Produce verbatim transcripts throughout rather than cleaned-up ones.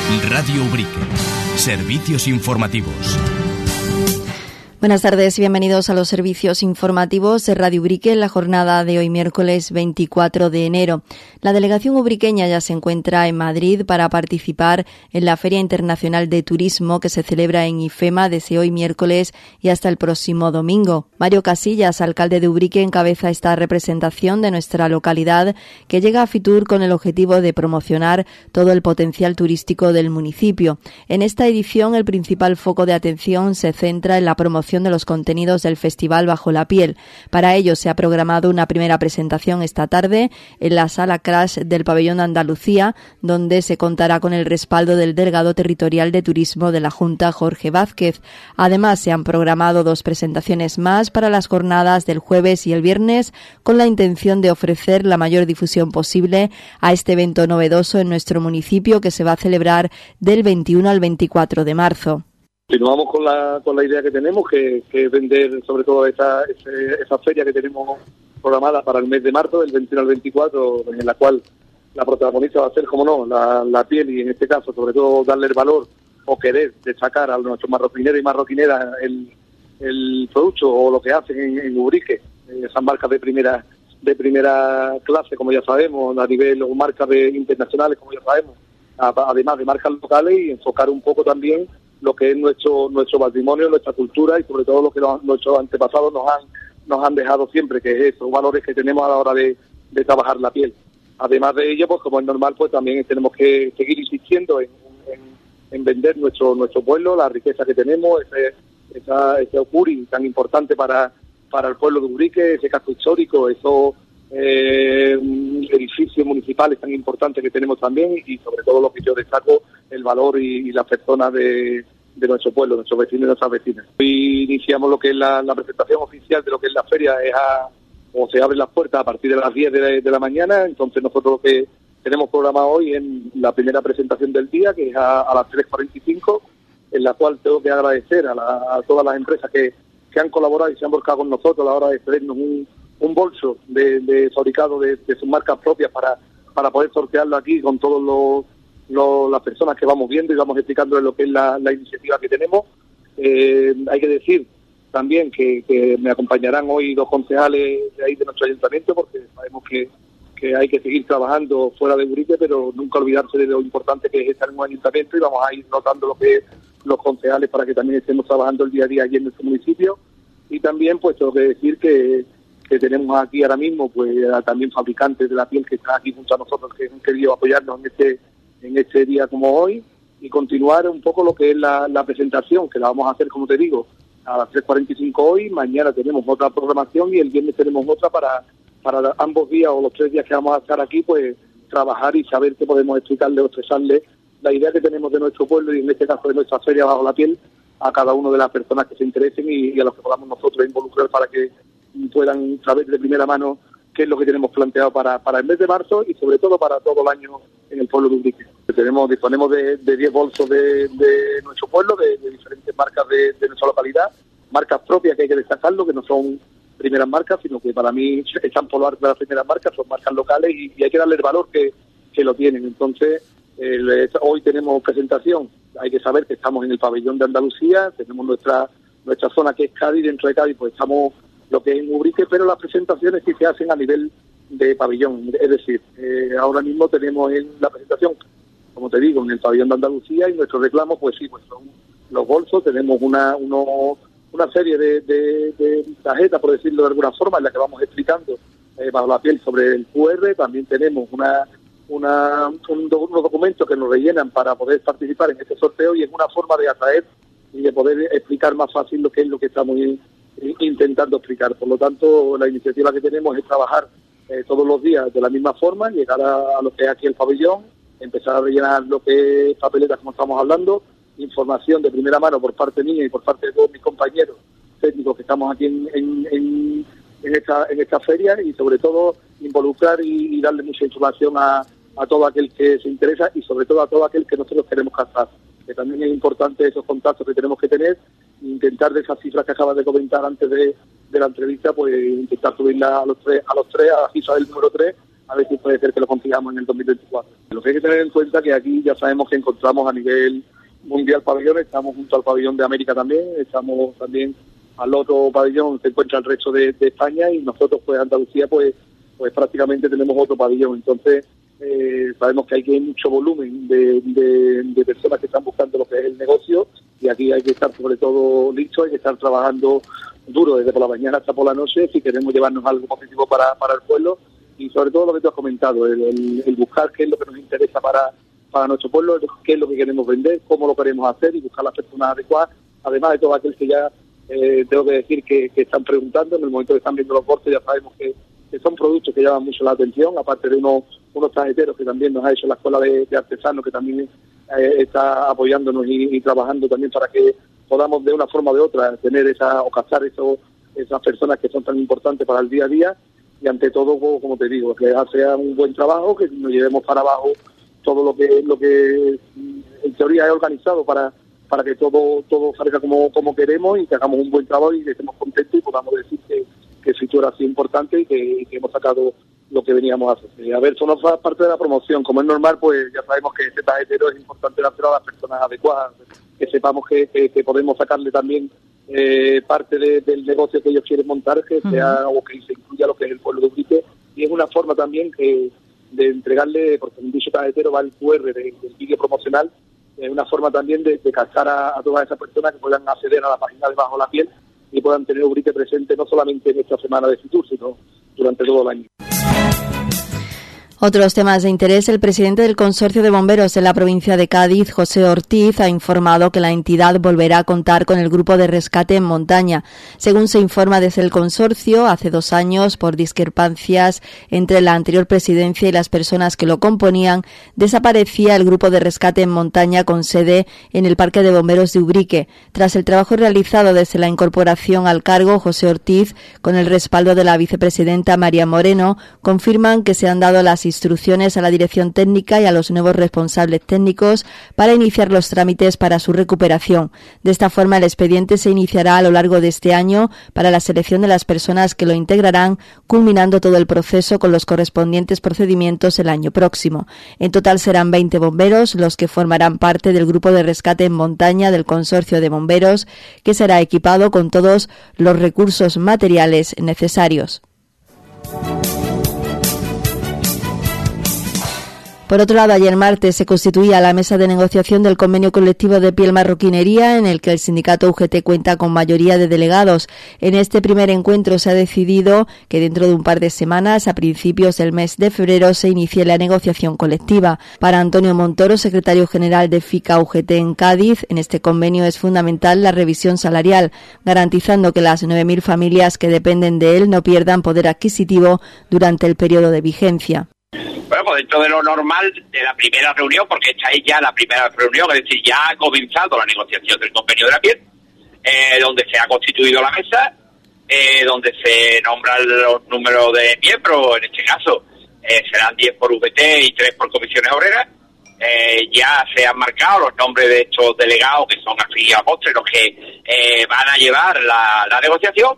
Radio Ubrique. Servicios informativos. Buenas tardes y bienvenidos a los servicios informativos de Radio Ubrique en la jornada de hoy miércoles veinticuatro de enero. La delegación ubriqueña ya se encuentra en Madrid para participar en la Feria Internacional de Turismo que se celebra en IFEMA desde hoy miércoles y hasta el próximo domingo. Mario Casillas, alcalde de Ubrique, encabeza esta representación de nuestra localidad que llega a Fitur con el objetivo de promocionar todo el potencial turístico del municipio. En esta edición el principal foco de atención se centra en la promoción de los contenidos del Festival Bajo la Piel. Para ello se ha programado una primera presentación esta tarde en la Sala Crash del Pabellón de Andalucía, donde se contará con el respaldo del delegado territorial de Turismo de la Junta, Jorge Vázquez. Además, se han programado dos presentaciones más para las jornadas del jueves y el viernes, con la intención de ofrecer la mayor difusión posible a este evento novedoso en nuestro municipio que se va a celebrar del veintiuno al veinticuatro de marzo. Continuamos con la con la idea que tenemos, que, que es vender sobre todo esa, ese, esa feria que tenemos programada para el mes de marzo, del veintiuno al veinticuatro, en la cual la protagonista va a ser, como no, la, la piel, y en este caso sobre todo darle el valor o querer destacar a nuestros marroquineros y marroquineras el, el producto o lo que hacen en, en Ubrique, esas marcas de primera de primera clase, como ya sabemos, a nivel o marcas de internacionales, como ya sabemos, a, además de marcas locales, y enfocar un poco también lo que es nuestro nuestro patrimonio, nuestra cultura y sobre todo lo que los, nuestros antepasados nos han nos han dejado siempre, que es esos valores que tenemos a la hora de, de trabajar la piel. Además de ello, pues como es normal, pues también tenemos que seguir insistiendo en, en, en vender nuestro nuestro pueblo, la riqueza que tenemos, ese esa, ese ocuri tan importante para para el pueblo de Ubrique, ese casco histórico, esos eh, edificios municipales tan importantes que tenemos también, y sobre todo lo que yo destaco, el valor y, y las personas de, de nuestro pueblo, nuestros vecinos y nuestras vecinas. Hoy iniciamos lo que es la, la presentación oficial de lo que es la feria, es a, o se abren las puertas a partir de las diez de la, de la mañana. Entonces nosotros lo que tenemos programado hoy en la primera presentación del día, que es a, a las tres cuarenta y cinco, en la cual tengo que agradecer a, la, a todas las empresas que, que han colaborado y se han volcado con nosotros a la hora de cedernos un, un bolso de, de fabricado de, de sus marcas propias para, para poder sortearlo aquí con todos los Lo, las personas que vamos viendo y vamos explicando lo que es la, la iniciativa que tenemos. Eh, hay que decir también que, que me acompañarán hoy dos concejales de ahí de nuestro ayuntamiento, porque sabemos que, que hay que seguir trabajando fuera de Ubrique, pero nunca olvidarse de lo importante que es estar en un ayuntamiento, y vamos a ir notando lo que es los concejales para que también estemos trabajando el día a día allí en nuestro municipio. Y también pues tengo que decir que, que tenemos aquí ahora mismo pues también fabricantes de la piel que están aquí junto a nosotros, que han querido apoyarnos en este en este día como hoy, y continuar un poco lo que es la, la presentación, que la vamos a hacer, como te digo, a las tres cuarenta y cinco hoy. Mañana tenemos otra programación y el viernes tenemos otra para, para ambos días o los tres días que vamos a estar aquí, pues trabajar y saber qué podemos explicarle o expresarle la idea que tenemos de nuestro pueblo, y en este caso de nuestra feria Bajo la Piel, a cada una de las personas que se interesen y, y a los que podamos nosotros involucrar para que puedan saber de primera mano qué es lo que tenemos planteado para, para el mes de marzo y sobre todo para todo el año en el pueblo de Ubrique. Tenemos, disponemos de, de diez bolsos de, de nuestro pueblo, de, de diferentes marcas de, de nuestra localidad, marcas propias que hay que destacarlo, que no son primeras marcas, sino que para mí están por lo alto de las primeras marcas, son marcas locales, y, y hay que darle el valor que, que lo tienen. Entonces, eh, hoy tenemos presentación, hay que saber que estamos en el pabellón de Andalucía, tenemos nuestra nuestra zona que es Cádiz, dentro de Cádiz pues estamos lo que es en Ubrique, pero las presentaciones sí se hacen a nivel de pabellón, es decir, eh, ahora mismo tenemos en la presentación, como te digo, en el pabellón de Andalucía, y nuestros reclamos, pues sí, pues son los bolsos. Tenemos una uno, una serie de, de, de tarjetas, por decirlo de alguna forma, en la que vamos explicando eh, bajo la piel sobre el Q R. También tenemos una, una un, unos documentos que nos rellenan para poder participar en este sorteo, y es una forma de atraer y de poder explicar más fácil lo que es lo que estamos intentando explicar. Por lo tanto, la iniciativa que tenemos es trabajar eh, todos los días de la misma forma, llegar a, a lo que es aquí el pabellón, empezar a rellenar lo que es papeletas, como estamos hablando, información de primera mano por parte mía y por parte de todos mis compañeros técnicos que estamos aquí en, en, en, en, esta, en esta feria, y sobre todo involucrar y, y darle mucha información a, a todo aquel que se interesa, y sobre todo a todo aquel que nosotros queremos captar, que también es importante esos contactos que tenemos que tener, intentar de esas cifras que acabas de comentar antes de, de la entrevista, pues intentar subirla a los tres, a los tres, a la cifra del número tres, a ver si puede ser que lo consigamos en el dos mil veinticuatro. Lo que hay que tener en cuenta que aquí ya sabemos que encontramos a nivel mundial pabellones, estamos junto al pabellón de América también, estamos también al otro pabellón, se encuentra el resto de, de España, y nosotros pues Andalucía pues pues prácticamente tenemos otro pabellón. Entonces eh, sabemos que hay que hay mucho volumen de, de, de personas que están buscando lo que es el negocio, y aquí hay que estar sobre todo listos, hay que estar trabajando duro desde por la mañana hasta por la noche si queremos llevarnos algo positivo para, para el pueblo, y sobre todo lo que tú has comentado, el, el, el buscar qué es lo que nos interesa para, para nuestro pueblo, qué es lo que queremos vender, cómo lo queremos hacer, y buscar las personas adecuadas, además de todo aquel que ya eh, tengo que decir que, que están preguntando, en el momento que están viendo los cortes ya sabemos que, que son productos que llaman mucho la atención, aparte de unos, unos tarjeteros que también nos ha hecho la Escuela de, de Artesanos, que también eh, está apoyándonos y, y trabajando también para que podamos de una forma o de otra tener esa o captar eso, esas personas que son tan importantes para el día a día, y ante todo, como te digo, que sea un buen trabajo, que nos llevemos para abajo todo lo que lo que en teoría he organizado para para que todo todo salga como como queremos, y que hagamos un buen trabajo y que estemos contentos y podamos decir que, que el sitio era así importante y que, y que hemos sacado lo que veníamos a hacer. A ver, eso no fue parte de la promoción. Como es normal, pues ya sabemos que ese tarjetero es importante hacerlo a las personas adecuadas, que sepamos que, que, que podemos sacarle también eh, parte de, del negocio que ellos quieren montar, que sea uh-huh. o que se incluya lo que es el pueblo de Ubrique, y es una forma también que de entregarle, porque en dicho tarjetero va el cu erre del, del vídeo promocional, es una forma también de, de captar a, a todas esas personas que puedan acceder a la página de Bajo la Piel y puedan tener Ubrique presente no solamente en esta semana de Fitur, sino durante todo el año. Otros temas de interés. El presidente del Consorcio de Bomberos de la provincia de Cádiz, José Ortiz, ha informado que la entidad volverá a contar con el grupo de rescate en montaña. Según se informa desde el consorcio, hace dos años, por discrepancias entre la anterior presidencia y las personas que lo componían, desaparecía el grupo de rescate en montaña con sede en el Parque de Bomberos de Ubrique. Tras el trabajo realizado desde la incorporación al cargo, José Ortiz, con el respaldo de la vicepresidenta María Moreno, confirman que se han dado las instrucciones a la dirección técnica y a los nuevos responsables técnicos para iniciar los trámites para su recuperación. De esta forma, el expediente se iniciará a lo largo de este año para la selección de las personas que lo integrarán, culminando todo el proceso con los correspondientes procedimientos el año próximo. En total serán veinte bomberos los que formarán parte del grupo de rescate en montaña del Consorcio de Bomberos, que será equipado con todos los recursos materiales necesarios. Por otro lado, ayer martes se constituía la mesa de negociación del convenio colectivo de piel marroquinería, en el que el sindicato U G T cuenta con mayoría de delegados. En este primer encuentro se ha decidido que dentro de un par de semanas, a principios del mes de febrero, se inicie la negociación colectiva. Para Antonio Montoro, secretario general de FICA U G T en Cádiz, en este convenio es fundamental la revisión salarial, garantizando que las nueve mil familias que dependen de él no pierdan poder adquisitivo durante el periodo de vigencia. Bueno, pues dentro de lo normal de la primera reunión, porque esta es ya la primera reunión, es decir, ya ha comenzado la negociación del convenio de la piel, eh, donde se ha constituido la mesa, eh, donde se nombran los números de miembros, en este caso eh, serán diez por U G T y tres por comisiones obreras. Eh, ya se han marcado los nombres de estos delegados, que son al fin y al postre los que eh, van a llevar la, la negociación.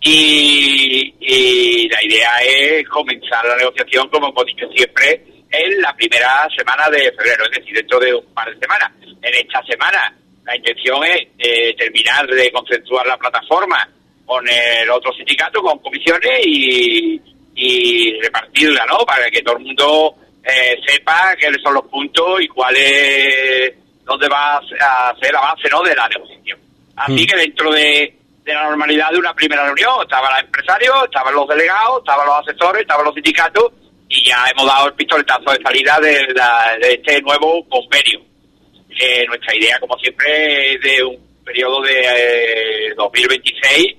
Y, y la idea es comenzar la negociación, como hemos dicho siempre, en la primera semana de febrero, es decir, dentro de un par de semanas. En esta semana la intención es eh, terminar de consensuar la plataforma con el otro sindicato, con comisiones, y, y repartirla, ¿no? Para que todo el mundo eh, sepa cuáles son los puntos y cuál es, dónde va a ser la base, ¿no?, de la negociación. Así mm. que dentro de de la normalidad de una primera reunión, estaban los empresarios, estaban los delegados, estaban los asesores, estaban los sindicatos, y ya hemos dado el pistoletazo de salida de, la, de este nuevo convenio. Eh, nuestra idea, como siempre, es de un periodo de eh, dos mil veintiséis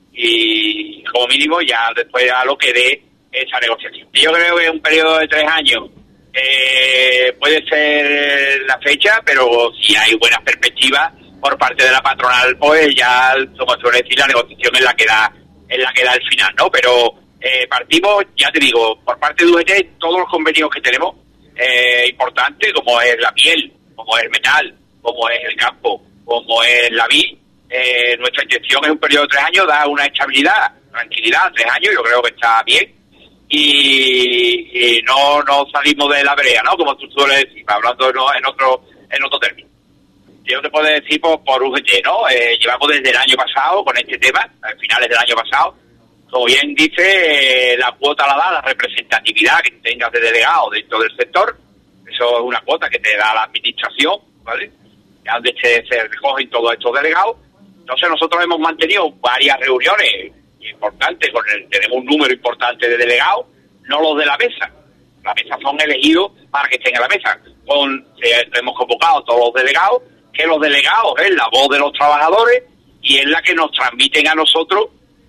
y como mínimo ya después a lo que dé esa negociación. Yo creo que un periodo de tres años eh, puede ser la fecha, pero si hay buenas perspectivas por parte de la patronal, pues ya, como suele decir, la negociación es la que da, es la que da el final, ¿no? Pero eh, partimos, ya te digo, por parte de U G T, todos los convenios que tenemos, eh, importantes, como es la piel, como es el metal, como es el campo, como es la vid, eh, nuestra intención es un periodo de tres años, da una estabilidad, tranquilidad, tres años, yo creo que está bien, y, y no, no salimos de la brea, ¿no? Como tú sueles decir, hablando en otro, en otro término. Yo te puedo decir por, por U G T, ¿no? Eh, llevamos desde el año pasado con este tema, a finales del año pasado. Como bien dice, eh, la cuota la da la representatividad que tengas de delegado dentro del sector. Eso es una cuota que te da la administración, ¿vale? Donde se, se recogen todos estos delegados. Entonces nosotros hemos mantenido varias reuniones importantes, con el, tenemos un número importante de delegados, no los de la mesa. La mesa son elegidos para que estén en la mesa. Con, eh, hemos convocado a todos los delegados, que los delegados es la voz de los trabajadores y es la que nos transmiten a nosotros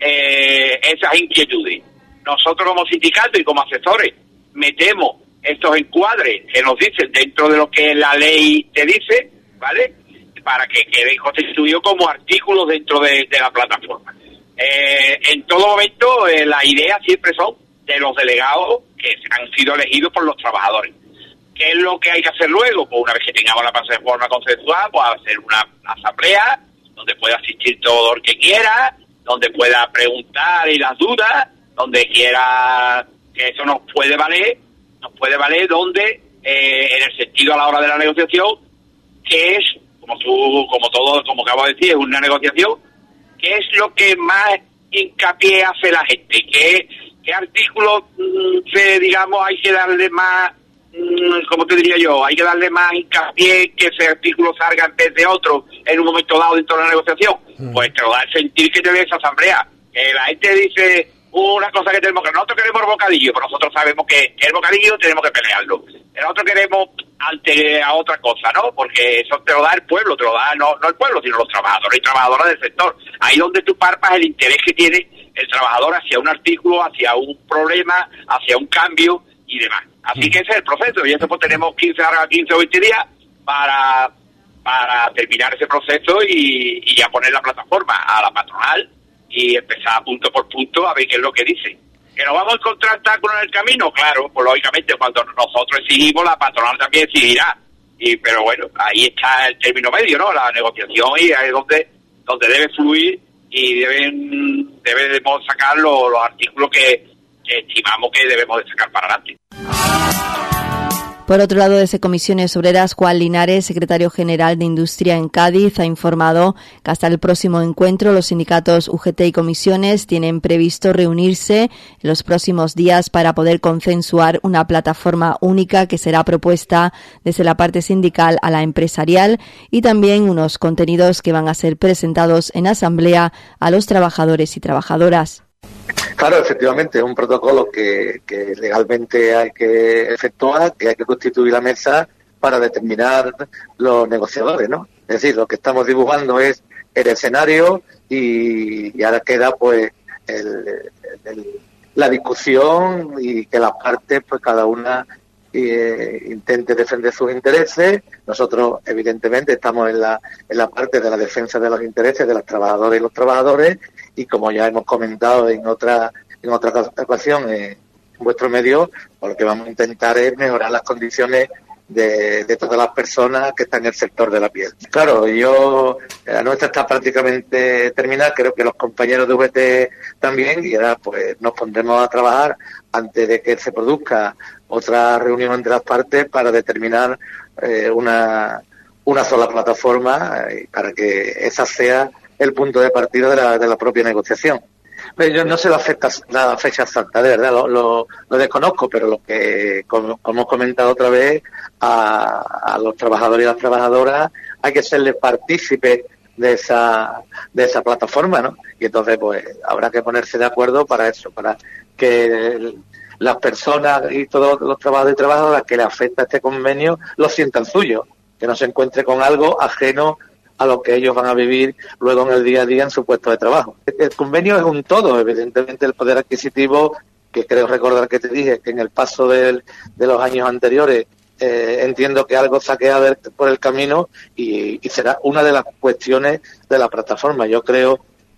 eh, esas inquietudes. Nosotros como sindicato y como asesores metemos estos encuadres que nos dicen dentro de lo que la ley te dice, ¿vale? Para que queden constituidos como artículos dentro de, de la plataforma. Eh, en todo momento eh, las ideas siempre son de los delegados que han sido elegidos por los trabajadores. ¿Qué es lo que hay que hacer luego? Pues una vez que tengamos la plataforma consensuada, pues hacer una asamblea donde pueda asistir todo el que quiera, donde pueda preguntar y las dudas, donde quiera, que eso nos puede valer, nos puede valer donde, eh, en el sentido a la hora de la negociación, que es, como tú, como todo, como acabo de decir, es una negociación, ¿qué es lo que más hincapié hace la gente? ¿Qué, qué artículos, se, digamos, hay que darle más, como te diría yo, hay que darle más hincapié que ese artículo salga en vez de otro en un momento dado dentro de la negociación? Mm. Pues te lo da el sentir que te ve esa asamblea. Que la gente dice una cosa que tenemos que... Nosotros queremos el bocadillo, pero nosotros sabemos que el bocadillo tenemos que pelearlo. Nosotros queremos ante a otra cosa, ¿no? Porque eso te lo da el pueblo, te lo da no, no el pueblo, sino los trabajadores y trabajadoras del sector. Ahí donde tú parpas el interés que tiene el trabajador hacia un artículo, hacia un problema, hacia un cambio y demás. Así que ese es el proceso, y eso pues tenemos quince, quince o veinte días para, para terminar ese proceso y, y ya poner la plataforma a la patronal y empezar punto por punto a ver qué es lo que dice. ¿Que nos vamos a encontrar obstáculos en el camino? Claro, pues lógicamente cuando nosotros exigimos, la patronal también exigirá. Y, pero bueno, ahí está el término medio, ¿no? La negociación, y ahí es donde, donde debe fluir y deben, debemos sacar los, los artículos que, que estimamos que debemos de sacar para adelante. Por otro lado, desde Comisiones Obreras, Juan Linares, secretario general de Industria en Cádiz, ha informado que hasta el próximo encuentro los sindicatos U G T y comisiones tienen previsto reunirse en los próximos días para poder consensuar una plataforma única que será propuesta desde la parte sindical a la empresarial, y también unos contenidos que van a ser presentados en asamblea a los trabajadores y trabajadoras. Claro, efectivamente, es un protocolo que, que legalmente hay que efectuar, que hay que constituir la mesa para determinar los negociadores, ¿no? Es decir, lo que estamos dibujando es el escenario y, y ahora queda pues el, el, la discusión y que las partes, pues cada una eh, intente defender sus intereses. Nosotros, evidentemente, estamos en la, en la parte de la defensa de los intereses de las trabajadoras y los trabajadores, y como ya hemos comentado en otra en otra ocasión en vuestro medio, pues lo que vamos a intentar es mejorar las condiciones de, de todas las personas que están en el sector de la piel. Claro, yo, la nuestra está prácticamente terminada, creo que los compañeros de U G T también, y ahora pues nos pondremos a trabajar antes de que se produzca otra reunión entre las partes para determinar eh, una, una sola plataforma eh, para que esa sea el punto de partida de la, de la propia negociación. Pero yo no sé la fecha, la fecha exacta, de verdad, lo, lo, lo desconozco, pero lo que, como, como hemos comentado otra vez, a, a los trabajadores y las trabajadoras hay que serles partícipes de esa, de esa plataforma, ¿no? Y entonces, pues, habrá que ponerse de acuerdo para eso, para que el, las personas y todos los trabajadores y trabajadoras que les afecta este convenio lo sientan suyo, que no se encuentre con algo ajeno a lo que ellos van a vivir luego en el día a día en su puesto de trabajo. El convenio es un todo, evidentemente el poder adquisitivo, que creo recordar que te dije que en el paso del, de los años anteriores eh, entiendo que algo se ha quedado por el camino y, y será una de las cuestiones de la plataforma. Yo creo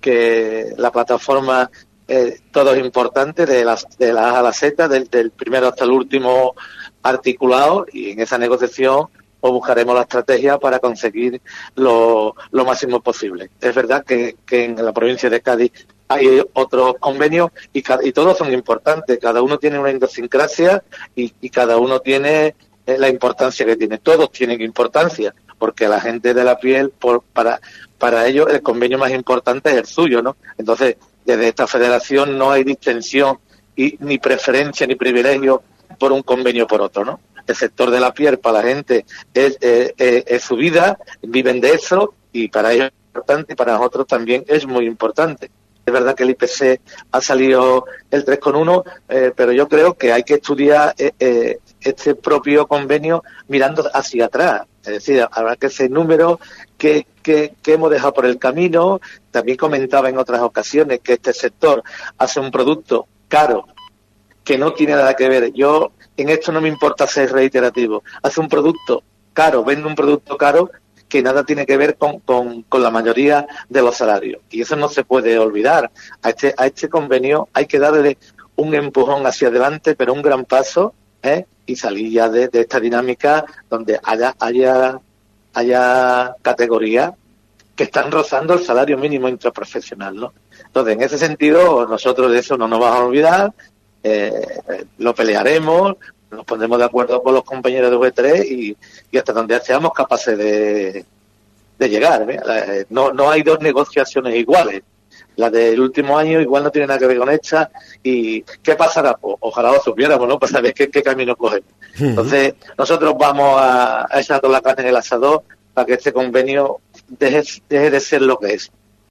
que la plataforma eh, todo es importante, de, las, de la A a la Z, del, del primero hasta el último articulado, y en esa negociación o buscaremos la estrategia para conseguir lo, lo máximo posible. Es verdad que, que en la provincia de Cádiz hay otros convenios y, y todos son importantes, cada uno tiene una idiosincrasia y, y cada uno tiene eh, la importancia que tiene, todos tienen importancia, porque la gente de la piel, por, para para ellos el convenio más importante es el suyo, ¿no? Entonces, desde esta federación no hay distensión y ni preferencia ni privilegio por un convenio o por otro, ¿no? El sector de la piel para la gente es, eh, eh, es su vida, viven de eso y para ellos es importante y para nosotros también es muy importante. Es verdad que el I P C ha salido el tres coma uno, eh, pero yo creo que hay que estudiar eh, eh, este propio convenio mirando hacia atrás. Es decir, habrá que ese número que, que, que hemos dejado por el camino. También comentaba en otras ocasiones que este sector hace un producto caro, que no tiene nada que ver. Yo, en esto no me importa ser reiterativo. Hace un producto caro, vende un producto caro, que nada tiene que ver con, con, con la mayoría de los salarios. Y eso no se puede olvidar. A este, a este convenio hay que darle un empujón hacia adelante, pero un gran paso, ¿eh? Y salir ya de, de esta dinámica donde haya, haya, haya categorías que están rozando el salario mínimo intraprofesional, ¿no? Entonces, en ese sentido, nosotros de eso no nos vamos a olvidar, eh, lo pelearemos, nos pondremos de acuerdo con los compañeros de V tres y, y hasta donde seamos capaces de, de llegar. ¿eh? No, no hay dos negociaciones iguales. La del último año igual no tiene nada que ver con esta. ¿Y qué pasará? Pues, ojalá lo supiéramos, ¿no? Para saber qué, qué camino cogemos. Entonces, nosotros vamos a, a echar toda la carne en el asador para que este convenio deje, deje de ser lo que es.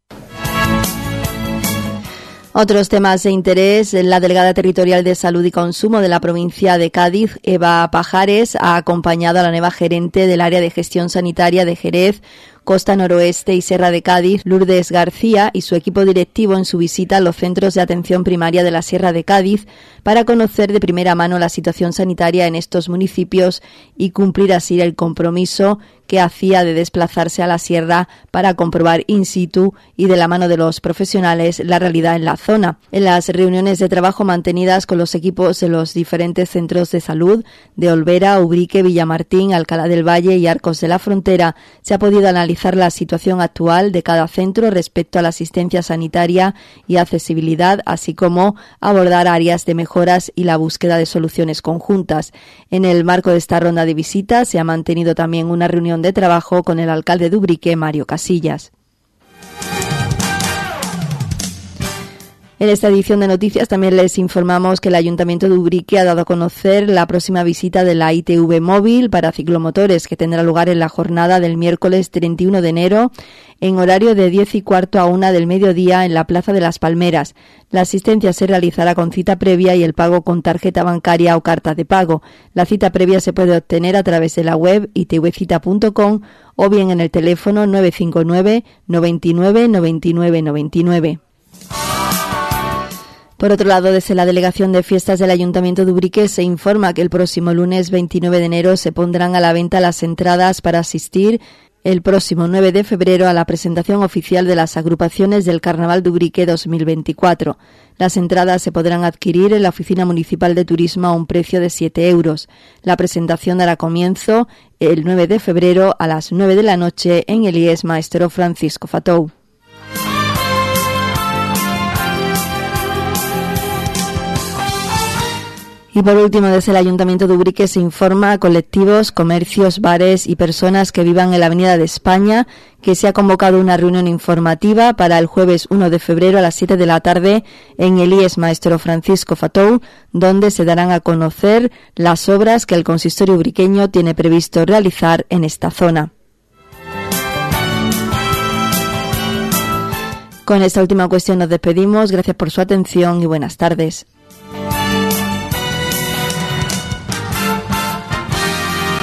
Otros temas de interés. La delegada territorial de Salud y Consumo de la provincia de Cádiz, Eva Pajares, ha acompañado a la nueva gerente del área de gestión sanitaria de Jerez, Costa Noroeste y Serra de Cádiz, Lourdes García, y su equipo directivo en su visita a los centros de atención primaria de la Sierra de Cádiz para conocer de primera mano la situación sanitaria en estos municipios y cumplir así el compromiso que hacía de desplazarse a la sierra para comprobar in situ y de la mano de los profesionales la realidad en la zona. En las reuniones de trabajo mantenidas con los equipos de los diferentes centros de salud de Olvera, Ubrique, Villamartín, Alcalá del Valle y Arcos de la Frontera, se ha podido analizar la situación actual de cada centro respecto a la asistencia sanitaria y accesibilidad, así como abordar áreas de mejoras y la búsqueda de soluciones conjuntas. En el marco de esta ronda de visitas se ha mantenido también una reunión de trabajo con el alcalde de Ubrique, Mario Casillas. En esta edición de noticias también les informamos que el Ayuntamiento de Ubrique ha dado a conocer la próxima visita de la I T V móvil para ciclomotores, que tendrá lugar en la jornada del miércoles treinta y uno de enero en horario de diez y cuarto a una del mediodía en la Plaza de las Palmeras. La asistencia se realizará con cita previa y el pago con tarjeta bancaria o carta de pago. La cita previa se puede obtener a través de la web i t v cita punto com o bien en el teléfono nueve cinco nueve, noventa y nueve, noventa y nueve, noventa y nueve. Por otro lado, desde la Delegación de Fiestas del Ayuntamiento de Ubrique se informa que el próximo lunes veintinueve de enero se pondrán a la venta las entradas para asistir el próximo nueve de febrero a la presentación oficial de las agrupaciones del Carnaval de Ubrique dos mil veinticuatro. Las entradas se podrán adquirir en la Oficina Municipal de Turismo a un precio de siete euros. La presentación dará comienzo el nueve de febrero a las nueve de la noche en el I E S Maestro Francisco Fatou. Y por último, desde el Ayuntamiento de Ubrique se informa a colectivos, comercios, bares y personas que vivan en la Avenida de España que se ha convocado una reunión informativa para el jueves uno de febrero a las siete de la tarde en el I E S Maestro Francisco Fatou, donde se darán a conocer las obras que el consistorio ubriqueño tiene previsto realizar en esta zona. Con esta última cuestión nos despedimos. Gracias por su atención y buenas tardes.